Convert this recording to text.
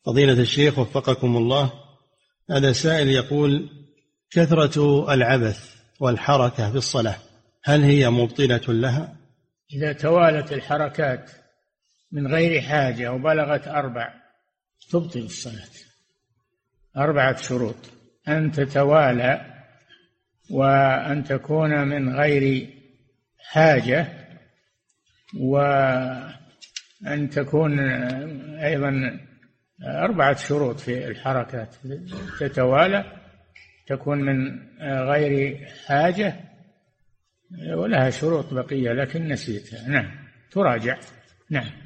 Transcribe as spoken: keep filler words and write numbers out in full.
فضيلة الشيخ وفقكم الله، هذا سائل يقول: كثرة العبث والحركة في الصلاة هل هي مبطلة لها؟ إذا توالت الحركات من غير حاجة وبلغت أربع تبطل الصلاة. أربعة شروط: أن تتوالى، وأن تكون من غير حاجة، وأن تكون أيضا أربعة شروط في الحركات: تتوالى، تكون من غير حاجة، ولها شروط بقية لكن نسيتها. نعم، تراجع. نعم.